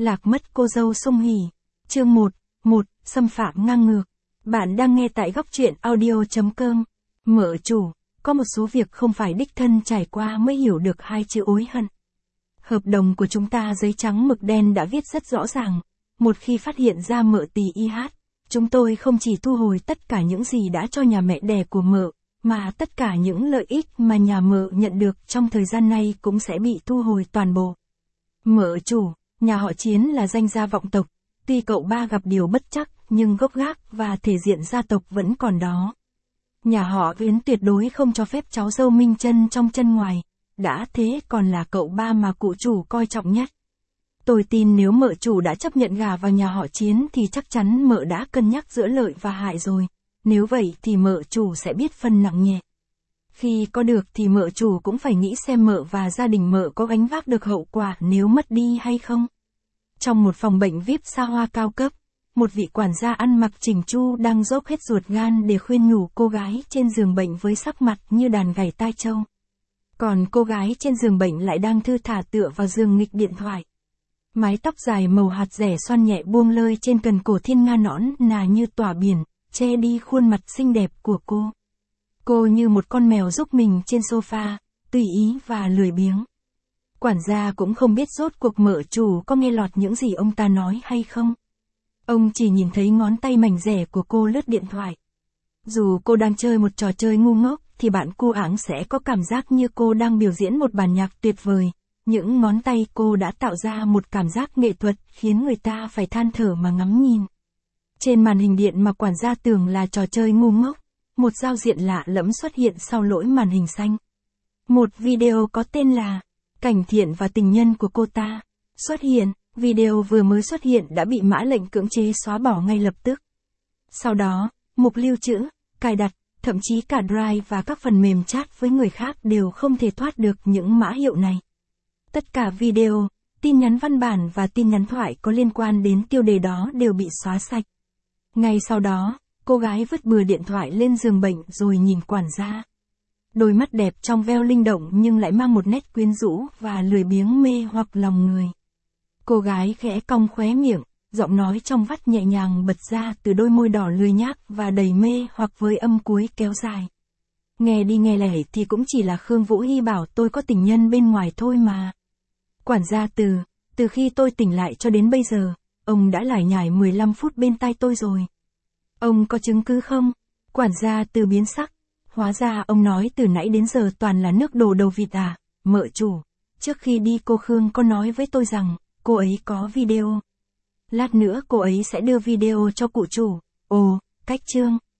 Lạc mất cô dâu Song Hỷ. Chương 1. Xâm phạm ngang ngược. Bạn đang nghe tại góc truyện audio.com. Mợ chủ, có một số việc không phải đích thân trải qua mới hiểu được hai chữ hối hận. Hợp đồng của chúng ta giấy trắng mực đen đã viết rất rõ ràng. Một khi phát hiện ra mợ tỳ IH, chúng tôi không chỉ thu hồi tất cả những gì đã cho nhà mẹ đẻ của mợ, mà tất cả những lợi ích mà nhà mợ nhận được trong thời gian này cũng sẽ bị thu hồi toàn bộ. Mợ chủ, nhà họ Chiến là danh gia vọng tộc, tuy cậu ba gặp điều bất trắc, nhưng gốc gác và thể diện gia tộc vẫn còn đó. Nhà họ Yến tuyệt đối không cho phép cháu dâu minh chân trong chân ngoài, đã thế còn là cậu ba mà cụ chủ coi trọng nhất. Tôi tin nếu mợ chủ đã chấp nhận gả vào nhà họ Chiến thì chắc chắn mợ đã cân nhắc giữa lợi và hại rồi, nếu vậy thì mợ chủ sẽ biết phân nặng nhẹ. Khi có được thì mợ chủ cũng phải nghĩ xem mợ và gia đình mợ có gánh vác được hậu quả nếu mất đi hay không. Trong một phòng bệnh VIP xa hoa cao cấp, một vị quản gia ăn mặc chỉnh chu đang dốc hết ruột gan để khuyên nhủ cô gái trên giường bệnh với sắc mặt như đàn gảy tai trâu. Còn cô gái trên giường bệnh lại đang thư thả tựa vào giường nghịch điện thoại. Mái tóc dài màu hạt rẻ xoăn nhẹ buông lơi trên cần cổ thiên nga nõn nà như tỏa biển, che đi khuôn mặt xinh đẹp của cô. Cô như một con mèo giúp mình trên sofa, tùy ý và lười biếng. Quản gia cũng không biết rốt cuộc mợ chủ có nghe lọt những gì ông ta nói hay không. Ông chỉ nhìn thấy ngón tay mảnh rẻ của cô lướt điện thoại. Dù cô đang chơi một trò chơi ngu ngốc, thì bạn cu áng sẽ có cảm giác như cô đang biểu diễn một bản nhạc tuyệt vời. Những ngón tay cô đã tạo ra một cảm giác nghệ thuật khiến người ta phải than thở mà ngắm nhìn. Trên màn hình điện mà quản gia tưởng là trò chơi ngu ngốc, một giao diện lạ lẫm xuất hiện sau lỗi màn hình xanh. Một video có tên là Cảnh Thiện và tình nhân của cô ta xuất hiện. Video vừa mới xuất hiện đã bị mã lệnh cưỡng chế xóa bỏ ngay lập tức. Sau đó, mục lưu trữ, cài đặt, thậm chí cả Drive và các phần mềm chat với người khác đều không thể thoát được những mã hiệu này. Tất cả video, tin nhắn văn bản và tin nhắn thoại có liên quan đến tiêu đề đó đều bị xóa sạch. Ngay sau đó, cô gái vứt bừa điện thoại lên giường bệnh rồi nhìn quản gia. Đôi mắt đẹp trong veo linh động nhưng lại mang một nét quyến rũ và lười biếng mê hoặc lòng người. Cô gái khẽ cong khóe miệng, giọng nói trong vắt nhẹ nhàng bật ra từ đôi môi đỏ lười nhác và đầy mê hoặc với âm cuối kéo dài. Nghe đi nghe lại thì cũng chỉ là Khương Vũ Hy bảo tôi có tình nhân bên ngoài thôi mà. Quản gia từ khi tôi tỉnh lại cho đến bây giờ, ông đã lải nhải 15 phút bên tai tôi rồi. Ông có chứng cứ không? Quản gia từ biến sắc. Hóa ra ông nói từ nãy đến giờ toàn là nước đổ đầu vịt à, mợ chủ. Trước khi đi cô Khương có nói với tôi rằng, cô ấy có video. Lát nữa cô ấy sẽ đưa video cho cụ chủ. Ồ, cách chương.